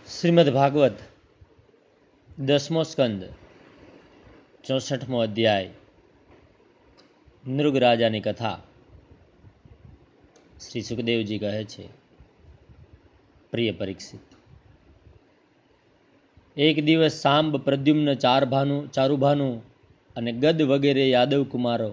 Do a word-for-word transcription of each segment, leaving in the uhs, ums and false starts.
શ્રીમદ ભાગવત દસમો સ્કંદ ચોસઠમો અધ્યાય નૃગ રાજાની કથા. શ્રી સુખદેવજી કહે છે, પ્રિય પરીક્ષિત, એક દિવસ સાંબ, પ્રદ્યુમ્ન, ચારભાનુ ચારુભાનુ અને ગદ વગેરે યાદવ કુમારો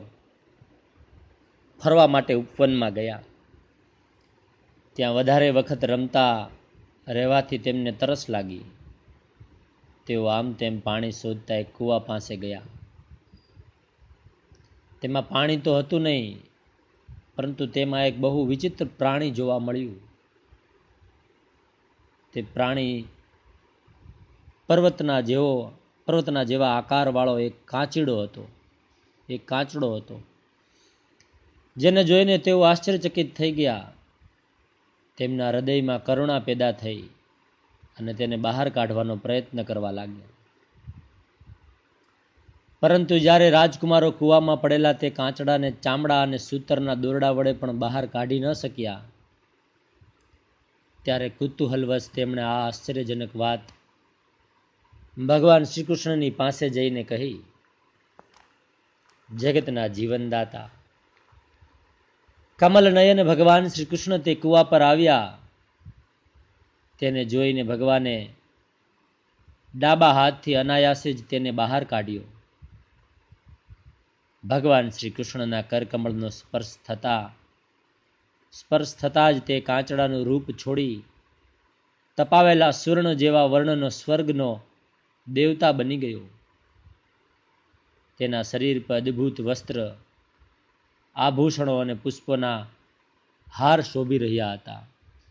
ફરવા માટે ઉપવનમાં ગયા. ત્યાં વધારે વખત રમતા રહેવાથી તેમને તરસ લાગી. તેઓ આમ તેમ પાણી શોધતા એક કૂવા પાસે ગયા. તેમાં પાણી તો હતું નહીં, પરંતુ તેમાં એક બહુ વિચિત્ર પ્રાણી જોવા મળ્યું. તે પ્રાણી પર્વતના જેવો પર્વતના જેવા આકારવાળો એક કાચીડો હતો એક કાચડો હતો જેને જોઈને તેઓ આશ્ચર્યચકિત થઈ ગયા. તેમના હૃદયમાં કરુણા પેદા થઈ અને તેને બહાર કાઢવાનો પ્રયત્ન કરવા લાગ્યા. પરંતુ જ્યારે રાજકુમારો કૂવામાં પડેલા તે કાચડાને ચામડા અને સૂતરના દોરડા વડે પણ બહાર કાઢી ન શક્યા, ત્યારે કુતૂહલવશ તેમણે આ આશ્ચર્યજનક વાત ભગવાન શ્રી કૃષ્ણની પાસે જઈને કહી. જગતના જીવનદાતા કમલ નયન ભગવાન શ્રી કૃષ્ણ તે કૂવા પર આવ્યા. તેને જોઈને ભગવાને ડાબા હાથથી અનાયાસે જ તેને બહાર કાઢ્યો. ભગવાન શ્રી કૃષ્ણના કરકમળનો સ્પર્શ થતા સ્પર્શ થતા જ તે કાચડાનું રૂપ છોડી તપાવેલા સુવર્ણ જેવા વર્ણનો સ્વર્ગનો દેવતા બની ગયો. તેના શરીર પર અદ્ભુત વસ્ત્ર, આભૂષણો અને પુષ્પોના હાર શોભી રહ્યા હતા.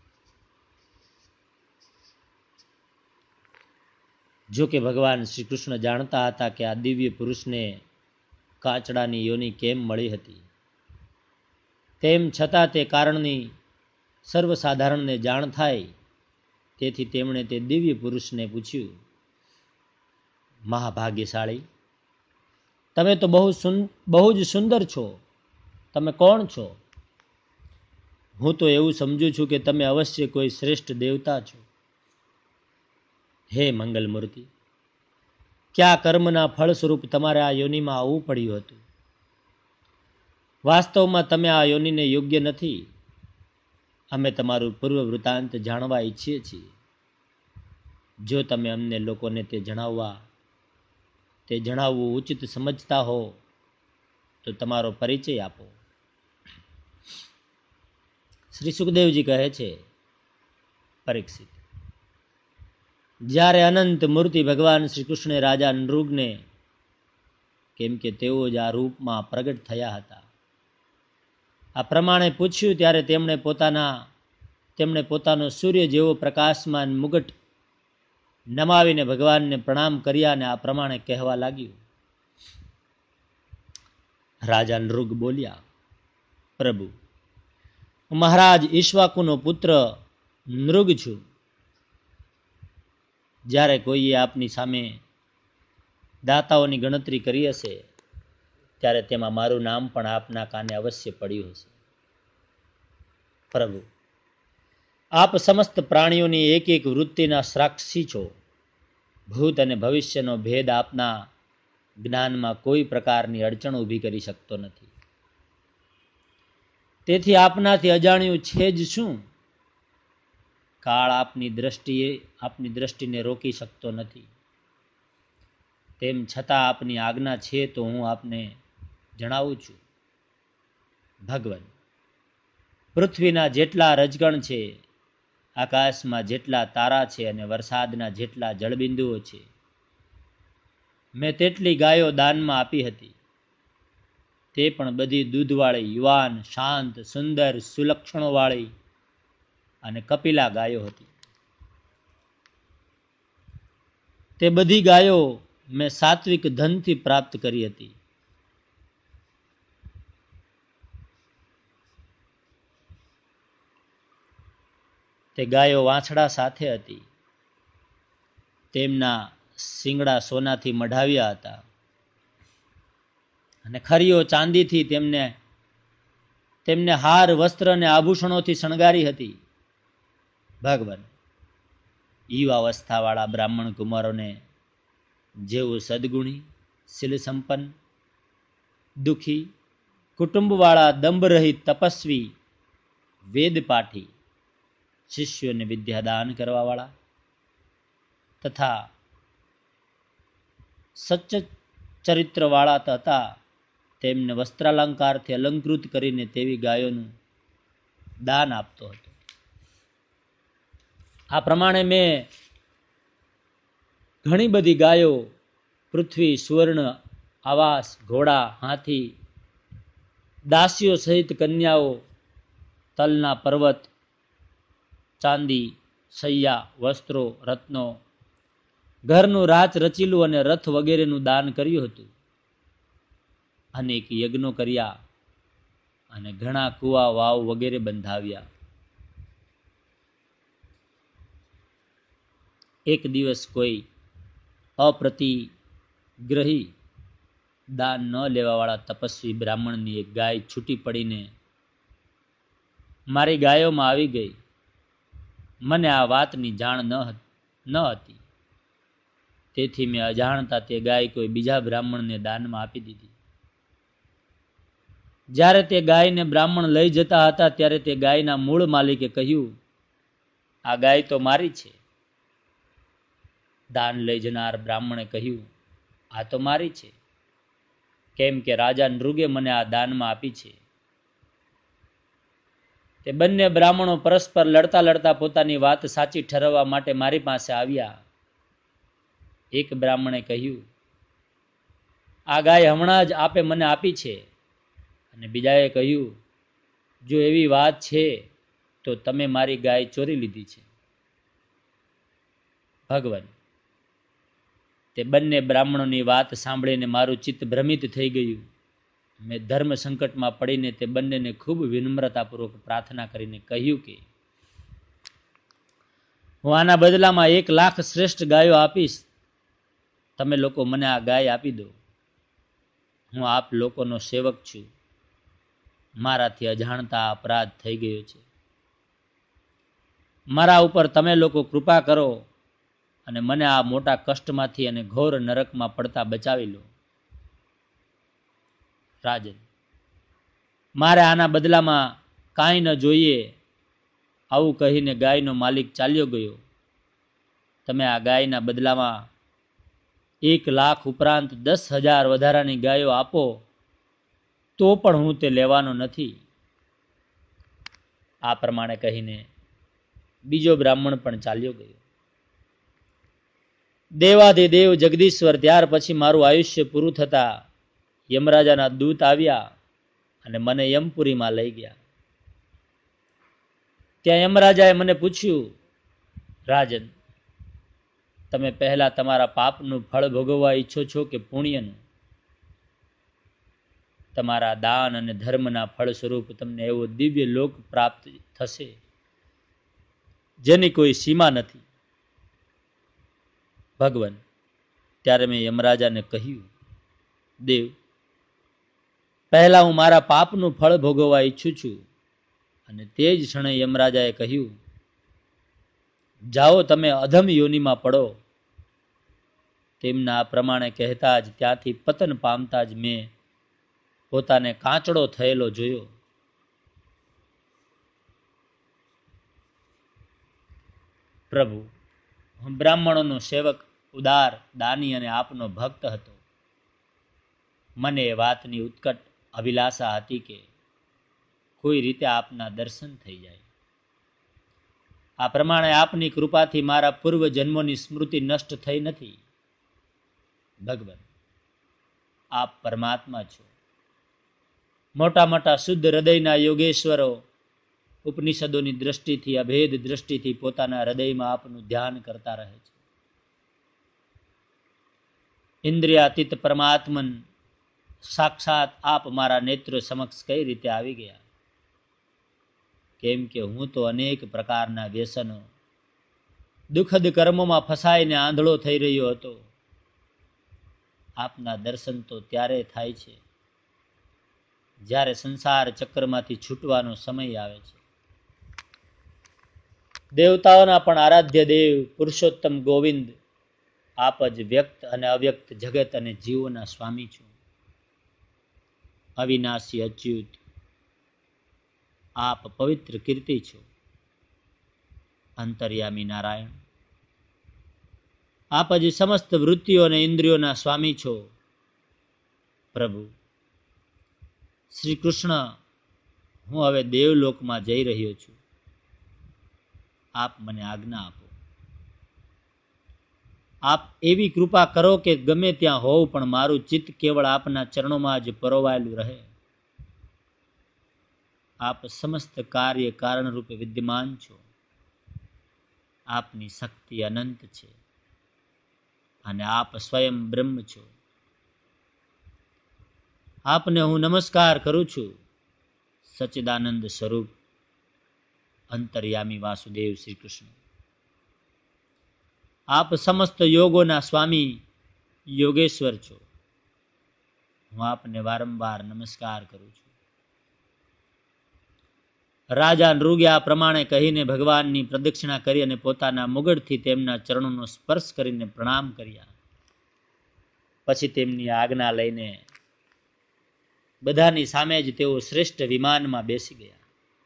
જો કે ભગવાન શ્રી કૃષ્ણ જાણતા હતા કે આ દિવ્ય પુરુષને કાચડાની યોની કેમ મળી હતી. તેમ છતાં તે કારણની સર્વસાધારણને જાણ થાય, તેથી તેમણે તે દિવ્ય પુરુષને પૂછ્યું, મહાભાગ્યશાળી, તમે તો બહુ બહુ જ સુંદર છો. તમે કોણ છો? હું તો એવું સમજું છું કે તમે અવશ્ય કોઈ શ્રેષ્ઠ દેવતા છો. હે મંગલમૂર્તિ, કયા કર્મના ફળ સ્વરૂપ તમારે આ યોનિમાં આવવું પડ્યું હતું? વાસ્તવમાં તમે આ યોનિને યોગ્ય નથી. અમે તમારું પૂર્વ વૃત્તાંત જાણવા ઈચ્છીએ છીએ. જો તમે અમને લોકોને તે જણાવવા તે જણાવવું ઉચિત સમજતા હો તો તમારો પરિચય આપો. શ્રી સુખદેવજી કહે છે, પરીક્ષિત, જ્યારે અનંત મૂર્તિ ભગવાન શ્રી કૃષ્ણે રાજા નૃગને, કેમ કે તેઓ જ આ રૂપમાં પ્રગટ થયા હતા, આ પ્રમાણે પૂછ્યું, ત્યારે તેમણે પોતાના તેમણે પોતાનો સૂર્ય જેવો પ્રકાશમાન મુગટ નમાવીને ભગવાનને પ્રણામ કર્યા અને આ પ્રમાણે કહેવા લાગ્યું. રાજા નૃગ બોલ્યા, પ્રભુ, હું મહારાજ ઈક્ષ્વાકુનો પુત્ર નૃગ છું. જ્યારે કોઈએ આપની સામે દાતાઓની ગણતરી કરી હશે, ત્યારે તેમાં મારું નામ પણ આપના કાને અવશ્ય પડ્યું હશે. પ્રભુ, આપ સમસ્ત પ્રાણીઓની એક એક વૃત્તિના સાક્ષી છો. ભૂત અને ભવિષ્યનો ભેદ આપના જ્ઞાનમાં કોઈ પ્રકારની અડચણ ઊભી કરી શકતો નથી. તેથી આપનાથી અજાણ્યું છે જ શું? કાળ આપની દ્રષ્ટિએ આપની દ્રષ્ટિને રોકી શકતો નથી. તેમ છતાં આપની આજ્ઞા છે તો હું આપને જણાવું છું. ભગવાન, પૃથ્વીના જેટલા રજગણ છે, આકાશમાં જેટલા તારા છે અને વરસાદના જેટલા જળબિંદુઓ છે, મેં તેટલી ગાયો દાનમાં આપી હતી. તે પણ બધી દૂધવાળી, યુવાન, શાંત, સુંદર, સુલક્ષણોવાળી અને કપિલા ગાયો હતી. તે બધી ગાયો મેં સાત્વિક ધનથી પ્રાપ્ત કરી હતી. તે ગાયો વાછડા સાથે હતી. તેમના શિંગડા સોનાથી મઢાવ્યા હતા અને ખરીઓ ચાંદીથી તેમને તેમને હાર, વસ્ત્ર અને આભૂષણોથી શણગારી હતી. ભગવાન, યુવાવસ્થાવાળા બ્રાહ્મણ કુમારોને જેવું સદગુણી, શીલ સંપન્ન, દુઃખી, કુટુંબવાળા, દંભરહિત, તપસ્વી, વેદપાઠી શિષ્યોને વિદ્યાદાન કરવાવાળા તથા સચ્ચ ચરિત્રવાળા હતા તેમને વસ્ત્રાલંકારથી અલંકૃત કરીને તેવી ગાયોનું દાન આપતો હતો. આ પ્રમાણે મેં ઘણી બધી ગાયો, પૃથ્વી, સુવર્ણ, આવાસ, ઘોડા, હાથી, દાસીઓ સહિત કન્યાઓ, તલના પર્વત, ચાંદી, સૈયા, વસ્ત્રો, રત્નો, ઘરનું રાચ રચીલું અને રથ વગેરેનું દાન કર્યું હતું. અનેક યજ્ઞો કર્યા અને ઘણા કુવા, વાવ વગેરે બંધાવ્યા. એક દિવસ કોઈ અપ્રતિગ્રહી, દાન ન લેવાવાળા તપસ્વી બ્રાહ્મણની એક ગાય છૂટી પડીને મારી ગાયોમાં આવી ગઈ. મને આ વાતની જાણ ન ન હતી, તેથી મેં અજાણતા તે ગાય કોઈ બીજા બ્રાહ્મણને દાનમાં આપી દીધી. જ્યારે તે ગાયને બ્રાહ્મણ લઈ જતા હતા ત્યારે તે ગાયના મૂળ માલિકે કહ્યું, આ ગાય તો મારી છે. દાન લઈ જનાર બ્રાહ્મણે કહ્યું, આ તો મારી છે, કેમ કે રાજા નૃગે મને આ દાનમાં આપી છે. તે બંને બ્રાહ્મણો પરસ્પર લડતા લડતા પોતાની વાત સાચી ઠરવવા માટે મારી પાસે આવ્યા. એક બ્રાહ્મણે કહ્યું, આ ગાય હમણાં જ આપે મને આપી છે. અને બીજાએ કહ્યું, જો એવી વાત છે તો તમે મારી ગાય ચોરી લીધી છે. ભગવાન, તે બંને બ્રાહ્મણોની વાત સાંભળીને મારું ચિત્ત ભ્રમિત થઈ ગયું. મેં ધર્મ સંકટમાં પડીને તે બંનેને ખૂબ વિનમ્રતાપૂર્વક પ્રાર્થના કરીને કહ્યું કે હું આના બદલામાં એક લાખ શ્રેષ્ઠ ગાયો આપીશ. તમે લોકો મને આ ગાય આપી દો. હું આપ લોકોનો સેવક છું. મારાથી અજાણતા અપરાધ થઈ ગયો છે. મારા ઉપર તમે લોકો કૃપા કરો અને મને આ મોટા કષ્ટમાંથી અને ઘોર નરકમાં પડતા બચાવી લો. રાજન, મારે આના બદલામાં કાંઈ ન જોઈએ. આવું કહીને ગાયનો માલિક ચાલ્યો ગયો. તમે આ ગાયના બદલામાં એક લાખ ઉપરાંત દસ હજાર વધારાની ગાયો આપો તો પણ હું તે લેવાનો નથી. આ પ્રમાણે કહીને બીજો બ્રાહ્મણ પણ ચાલ્યો ગયો. દેવાધિદેવ જગદીશ્વર ત્યાર પછી મારું આયુષ્ય પૂરું થતા યમરાજાના દૂત આવ્યા અને મને યમપુરીમાં લઈ ગયા. ત્યાં યમરાજાએ મને પૂછ્યું, રાજન, તમે પહેલા તમારા પાપનું ફળ ભોગવવા ઈચ્છો છો કે પુણ્યનું? તમારા દાન અને ધર્મના ફળ સ્વરૂપ તમને એવો દિવ્ય લોક પ્રાપ્ત થશે જેની કોઈ સીમા નથી. ભગવાન, ત્યારે મેં યમરાજાને કહ્યું, દેવ, પહેલા હું મારા પાપનું ફળ ભોગવવા ઈચ્છું છું. અને તે જ ક્ષણે યમરાજાએ કહ્યું, જાઓ તમે અધમ યોનિમાં પડો. તેમના આ પ્રમાણે કહેતા જ ત્યાંથી પતન પામતા જ મેં પોતાને કાચડો થયેલો જોયો. પ્રભુ, હું બ્રાહ્મણોનો સેવક, ઉદાર, દાની અને આપનો ભક્ત હતો. મને એ વાતની ઉત્કટ અભિલાષા હતી કે કોઈ રીતે આપના દર્શન થઈ જાય. આ પ્રમાણે આપની કૃપાથી મારા પૂર્વ જન્મોની સ્મૃતિ નષ્ટ થઈ નથી. ભગવાન, આપ પરમાત્મા છો. મોટા મોટા શુદ્ધ હૃદયના યોગેશ્વરો ઉપનિષદોની દ્રષ્ટિથી, અભેદ દ્રષ્ટિથી પોતાના હૃદયમાં આપનું ધ્યાન કરતા રહે છે. ઇન્દ્રિયાતીત પરમાત્મન સાક્ષાત આપ મારા નેત્રો સમક્ષ કઈ રીતે આવી ગયા? કેમ કે હું તો અનેક પ્રકારના વ્યસનો, દુઃખદ કર્મોમાં ફસાઈને આંધળો થઈ રહ્યો હતો. આપના દર્શન તો ત્યારે થાય છે જ્યારે સંસાર ચક્રમાંથી છૂટવાનો સમય આવે છે. દેવતાઓના પણ આરાધ્ય દેવ પુરુષોત્તમ ગોવિંદ, આપ જ વ્યક્ત અને અવ્યક્ત જગત અને જીવોના સ્વામી છો. અવિનાશી અચ્યુત, આપ પવિત્ર કીર્તિ છો. અંતર્યામી નારાયણ, આપ જ સમસ્ત વૃત્તિઓ અને ઇન્દ્રિયોના સ્વામી છો. પ્રભુ શ્રી કૃષ્ણ, હું હવે દેવલોકમાં જઈ રહ્યો છું. આપ મને આજ્ઞા આપો. આપ એવી કૃપા કરો કે ગમે ત્યાં હોવ પણ મારું ચિત્ત કેવળ આપના ચરણોમાં જ પરોવાયેલું રહે. આપ સમસ્ત કાર્ય કારણ રૂપે વિદ્યમાન છો. આપની શક્તિ અનંત છે અને આપ સ્વયં બ્રહ્મ છો. આપને હું નમસ્કાર કરું છું. સચ્ચિદાનંદ સ્વરૂપ અંતર્યામી વાસુદેવ શ્રી કૃષ્ણ, આપ સમસ્ત યોગોના સ્વામી યોગેશ્વર છો. હું આપને વારંવાર નમસ્કાર કરું છું. રાજા નૃગે આ પ્રમાણે કહીને ભગવાનની પ્રદક્ષિણા કરી અને પોતાના મુગટથી તેમના ચરણોનો સ્પર્શ કરીને પ્રણામ કર્યા. પછી તેમની આજ્ઞા લઈને બધાની સામે જ તેઓ શ્રેષ્ઠ વિમાનમાં બેસી ગયા.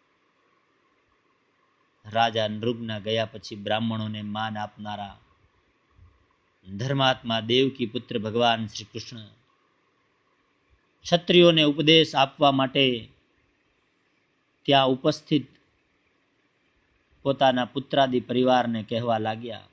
રાજા નૃગના ગયા પછી બ્રાહ્મણોને માન આપનારા ધર્માત્મા દેવકી પુત્ર ભગવાન શ્રી કૃષ્ણ ક્ષત્રિયોને ઉપદેશ આપવા માટે ત્યાં ઉપસ્થિત પોતાના પુત્રાદિ પરિવારને કહેવા લાગ્યા,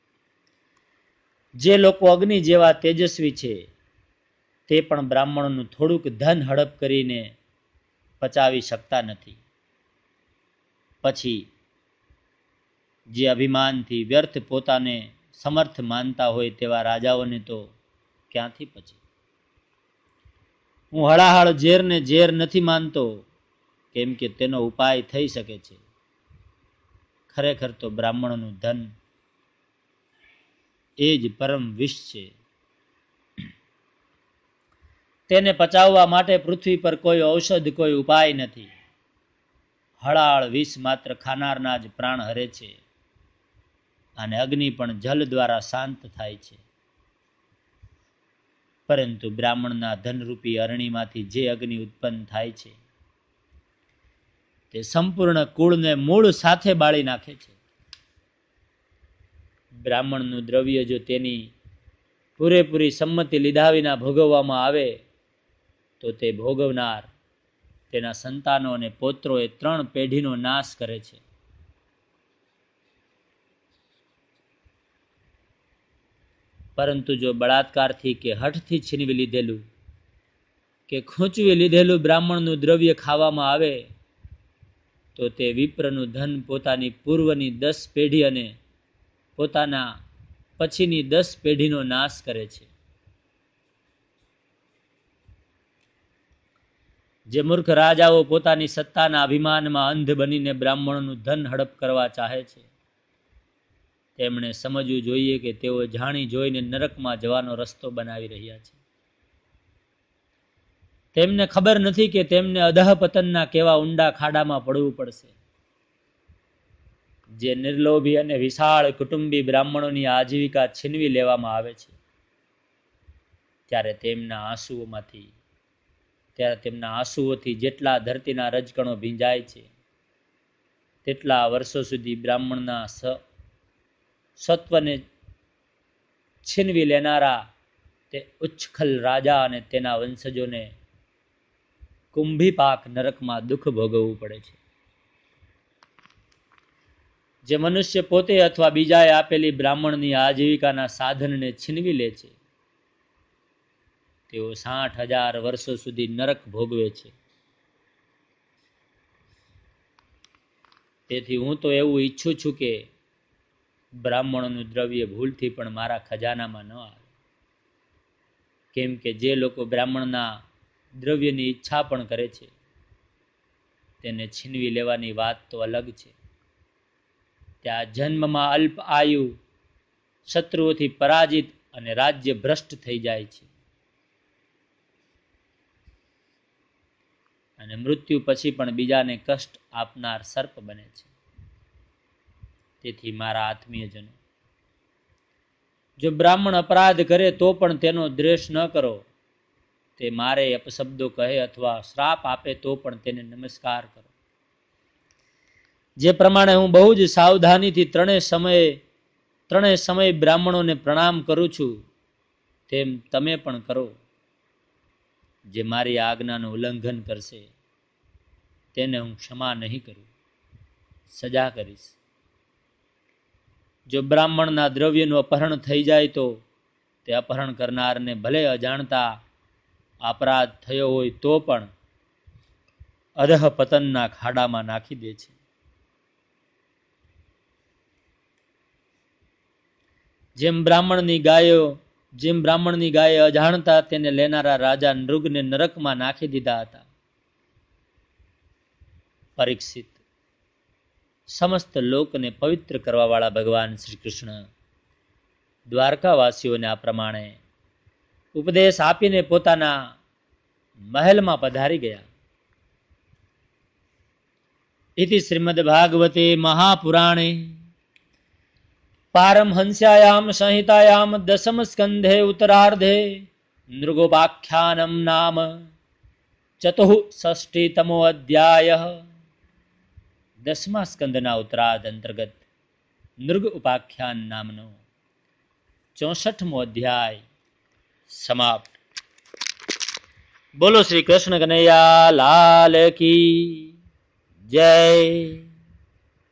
જે લોકો અગ્નિ જેવા તેજસ્વી છે તે પણ બ્રાહ્મણોનું થોડુંક ધન હડપ કરીને પચાવી શકતા નથી. પછી જે અભિમાનથી વ્યર્થ પોતાને સમર્થ માનતા હોય તેવા રાજાઓને તો ક્યાંથી પચે. હું હળાહળ ઝેરને ઝેર નથી માનતો, કેમ કે તેનો ઉપાય થઈ શકે છે. ખરેખર તો બ્રાહ્મણોનું ધન એ જ પરમ વિષ છે. તેને પચાવવા માટે પૃથ્વી પર કોઈ ઔષધ, કોઈ ઉપાય નથી. હળાળ વિષ માત્ર ખાનારના જ પ્રાણ હરે છે અને અગ્નિ પણ જલ દ્વારા શાંત થાય છે. પરંતુ બ્રાહ્મણના ધનરૂપી અરણીમાંથી જે અગ્નિ ઉત્પન્ન થાય છે તે સંપૂર્ણ કુળને મૂળ સાથે બાળી નાખે છે. બ્રાહ્મણનું દ્રવ્ય જો તેની પૂરેપૂરી સંમતિ લીધા વિના ભોગવવામાં આવે તો તે ભોગવનાર, તેના સંતાનો અને પૌત્રો એ ત્રણ પેઢીનો નાશ કરે છે. પરંતુ જો બળાત્કારથી કે હઠથી છીનવી લીધેલું કે ખૂંચવી લીધેલું બ્રાહ્મણનું દ્રવ્ય ખાવામાં આવે તો તે વિપ્રનું ધન પોતાની પૂર્વની દસ પેઢી અને પોતાના પછીની દસ પેઢીનો નાશ કરે છે. જે મૂર્ખ રાજાઓ પોતાની સત્તાના અભિમાનમાં અંધ બનીને બ્રાહ્મણોનું ધન હડપ કરવા ચાહે છે, તેમણે સમજવું જોઈએ કે તેઓ જાણી જોઈને નરકમાં જવાનો રસ્તો બનાવી રહ્યા છે. તેમને ખબર નથી કે તેમને અધઃપતનના કેવા ઊંડા ખાડામાં પડવું પડશે. જે નિર્લોભી અને વિશાળ કુટુંબી બ્રાહ્મણોની આજીવિકા છીનવી લેવામાં આવે છે ત્યારે તેમના આંસુઓમાંથી ત્યારે તેમના આંસુઓથી જેટલા ધરતીના રજકણો ભીંજાય છે તેટલા વર્ષો સુધી બ્રાહ્મણના સત્વને છીનવી લેનારા તે ઉચ્છખલ રાજા અને તેના વંશજોને કુંભીપાક નરકમાં દુઃખ ભોગવવું પડે છે. જે મનુષ્ય પોતે અથવા બીજાએ આપેલી બ્રાહ્મણની આજીવિકાના સાધનને છીનવી લે છે તેઓ સાઠ હજાર વર્ષો સુધી નરક ભોગવે છે. તેથી હું તો એવું ઈચ્છું છું કે બ્રાહ્મણોનું દ્રવ્ય ભૂલથી પણ મારા ખજાનામાં ન આવે, કેમ કે જે લોકો બ્રાહ્મણના દ્રવ્યની ઈચ્છા પણ કરે છે તેને છીનવી લેવાની વાત તો અલગ છે. ત્યાં જન્મમાં અલ્પ આયુ, શત્રુઓથી પરાજિત અને રાજ્ય ભ્રષ્ટ થઈ જાય છે અને મૃત્યુ પછી પણ બીજાને કષ્ટ આપનાર સર્પ બને છે. તેથી મારા આત્મીયજનો, જો બ્રાહ્મણ અપરાધ કરે તો પણ તેનો દ્વેષ ન કરો. તે મારે અપશબ્દો કહે અથવા શ્રાપ આપે તો પણ તેને નમસ્કાર કરો. જે પ્રમાણે હું બહુ જ સાવધાનીથી ત્રણેય સમયે ત્રણેય સમયે બ્રાહ્મણોને પ્રણામ કરું છું, તેમ તમે પણ કરો. જે મારી આજ્ઞાનું ઉલ્લંઘન કરશે તેને હું ક્ષમા નહીં કરું, સજા કરીશ. જો બ્રાહ્મણના દ્રવ્યનું અપહરણ થઈ જાય તો તે અપહરણ કરનારને ભલે અજાણતા અપરાધ થયો હોય તો પણ અધઃ પતનના ખાડામાં નાખી દે છે. જેમ બ્રાહ્મણની ગાયો જેમ બ્રાહ્મણની ગાયે અજાણતા તેને લેનારા રાજા નૃગને નરકમાં નાખી દીધા હતા. પરીક્ષિત, સમસ્ત લોકને પવિત્ર કરવા વાળા ભગવાન શ્રી કૃષ્ણ દ્વારકાવાસીઓને આ પ્રમાણે ઉપદેશ આપીને પોતાના મહેલમાં પધારી ગયા. ઇતિ શ્રીમદ ભાગવતે મહાપુરાણે પારમહંસ્યાયામ સંહિતાયામ દશમ સ્કંધે ઉત્તરાર્ધે નૃગોપાખ્યાનમ નામ ચતુઃષષ્ટિતમો અધ્યાય. દસમા સ્કંદના ઉત્તરાર્ધ અંતર્ગત નૃગ ઉપાખ્યાન નામનો ચોસઠમો અધ્યાય સમાપ્ત. બોલો શ્રી કૃષ્ણ કનૈયા લાલ કી જય.